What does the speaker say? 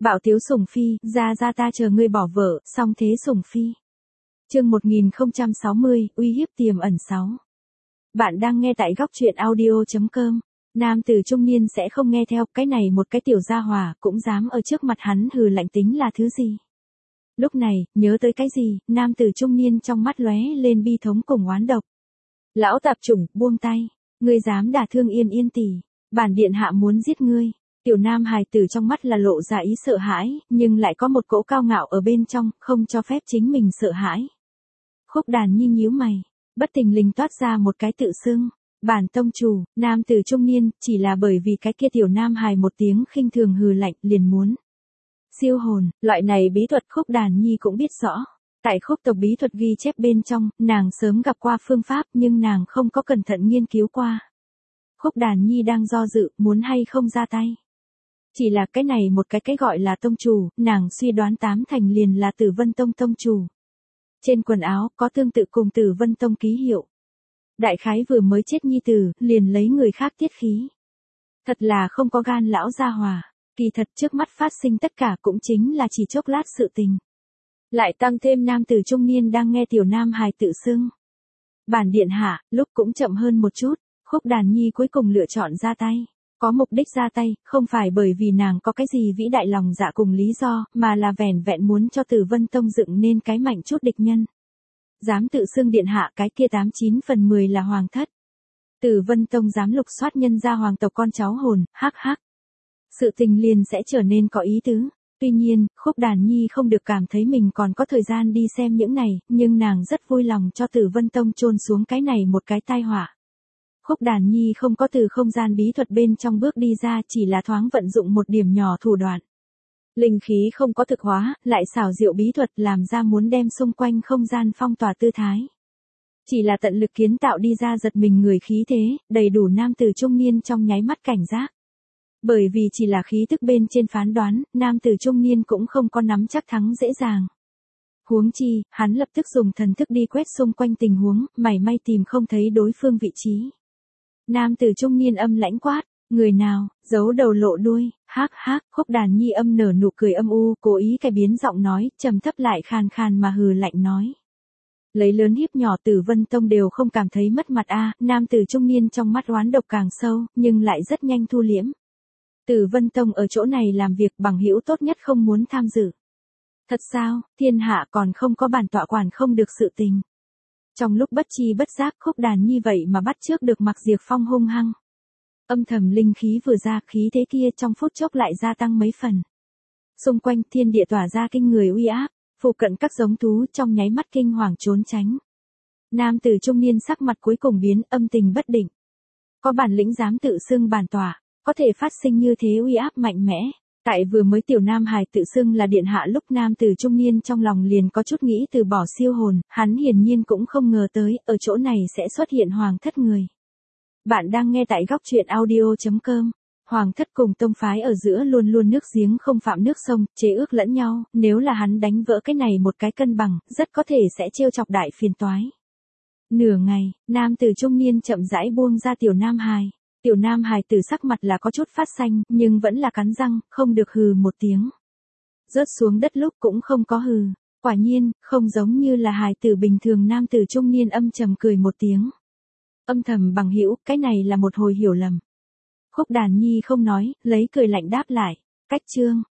Bạo tiếu sủng phi, ra ta chờ ngươi bỏ vợ, xong thế sủng phi. Chương 1060, uy hiếp tiềm ẩn 6. Bạn đang nghe tại góc truyện audio.com. Nam tử trung niên sẽ không nghe theo, cái này một cái tiểu gia hỏa cũng dám ở trước mặt hắn hừ lạnh tính là thứ gì. Lúc này, nhớ tới cái gì, nam tử trung niên trong mắt lóe lên bi thống cùng oán độc. Lão tạp chủng, buông tay, ngươi dám đả thương Yên Yên tỷ, bản điện hạ muốn giết ngươi. Tiểu nam hài tử trong mắt là lộ ra ý sợ hãi, nhưng lại có một cỗ cao ngạo ở bên trong, không cho phép chính mình sợ hãi. Khúc Đàn Nhi nhíu mày, bất thình lình toát ra một cái tự xưng, bản tông chủ. Nam tử trung niên, chỉ là bởi vì cái kia tiểu nam hài một tiếng khinh thường hừ lạnh liền muốn siêu hồn, loại này bí thuật Khúc Đàn Nhi cũng biết rõ. Tại khúc tộc bí thuật ghi chép bên trong, nàng sớm gặp qua phương pháp nhưng nàng không có cẩn thận nghiên cứu qua. Khúc Đàn Nhi đang do dự, muốn hay không ra tay. Chỉ là cái này một cái gọi là tông chủ, nàng suy đoán 8 thành liền là Tử Vân Tông tông chủ. Trên quần áo có tương tự cùng Tử Vân Tông ký hiệu. Đại khái vừa mới chết nhi tử, liền lấy người khác tiết khí. Thật là không có gan lão gia hòa, kỳ thật trước mắt phát sinh tất cả cũng chính là chỉ chốc lát sự tình. Lại tăng thêm nam tử trung niên đang nghe tiểu nam hài tự xưng. Bản điện hạ, lúc cũng chậm hơn một chút, Khúc Đàn Nhi cuối cùng lựa chọn ra tay. Có mục đích ra tay, không phải bởi vì nàng có cái gì vĩ đại lòng dạ cùng lý do, mà là vẻn vẹn muốn cho Tử Vân Tông dựng nên cái mạnh chút địch nhân. Dám tự xưng điện hạ cái kia 89 phần 10 là hoàng thất. Tử Vân Tông dám lục soát nhân gia hoàng tộc con cháu hồn, hắc hắc. Sự tình liền sẽ trở nên có ý tứ. Tuy nhiên, Khúc Đàn Nhi không được cảm thấy mình còn có thời gian đi xem những này, nhưng nàng rất vui lòng cho Tử Vân Tông chôn xuống cái này một cái tai họa. Khúc Đàn Nhi không có từ không gian bí thuật bên trong bước đi ra, chỉ là thoáng vận dụng một điểm nhỏ thủ đoạn. Linh khí không có thực hóa, lại xảo diệu bí thuật làm ra muốn đem xung quanh không gian phong tỏa tư thái. Chỉ là tận lực kiến tạo đi ra giật mình người khí thế, đầy đủ nam tử trung niên trong nháy mắt cảnh giác. Bởi vì chỉ là khí thức bên trên phán đoán, nam tử trung niên cũng không có nắm chắc thắng dễ dàng. Huống chi, hắn lập tức dùng thần thức đi quét xung quanh tình huống, mảy may tìm không thấy đối phương vị trí. Nam tử trung niên âm lãnh quát, người nào, giấu đầu lộ đuôi, hắc hắc. Khúc Đàn Nhi âm nở nụ cười âm u, cố ý cải biến giọng nói, trầm thấp lại khàn khàn mà hừ lạnh nói. Lấy lớn hiếp nhỏ, Tử Vân Tông đều không cảm thấy mất mặt a. Nam tử trung niên trong mắt oán độc càng sâu, nhưng lại rất nhanh thu liễm. Tử Vân Tông ở chỗ này làm việc bằng hữu tốt nhất không muốn tham dự. Thật sao, thiên hạ còn không có bản tọa quản không được sự tình. Trong lúc bất chi bất giác, Khúc Đàn Nhi vậy mà bắt trước được Mạc Diệp Phong hung hăng. Âm thầm linh khí vừa ra, khí thế kia trong phút chốc lại gia tăng mấy phần. Xung quanh thiên địa tỏa ra kinh người uy áp, phụ cận các giống thú trong nháy mắt kinh hoàng trốn tránh. Nam tử trung niên sắc mặt cuối cùng biến, âm tình bất định. Có bản lĩnh dám tự xưng bản tọa, có thể phát sinh như thế uy áp mạnh mẽ. Tại vừa mới tiểu nam hài tự xưng là điện hạ lúc nam tử trung niên trong lòng liền có chút nghĩ từ bỏ siêu hồn, hắn hiển nhiên cũng không ngờ tới, ở chỗ này sẽ xuất hiện hoàng thất người. Bạn đang nghe tại góc truyện audio.com. Hoàng thất cùng tông phái ở giữa luôn luôn nước giếng không phạm nước sông, chế ước lẫn nhau, nếu là hắn đánh vỡ cái này một cái cân bằng, rất có thể sẽ trêu chọc đại phiền toái. Nửa ngày, nam tử trung niên chậm rãi buông ra tiểu nam hài. Tiểu nam hài tử sắc mặt là có chút phát xanh, nhưng vẫn là cắn răng, không được hừ một tiếng. Rớt xuống đất lúc cũng không có hừ. Quả nhiên, không giống như là hài tử bình thường. Nam tử trung niên âm trầm cười một tiếng. Âm thầm bằng hữu, cái này là một hồi hiểu lầm. Khúc Đàn Nhi không nói, lấy cười lạnh đáp lại. Cách chương.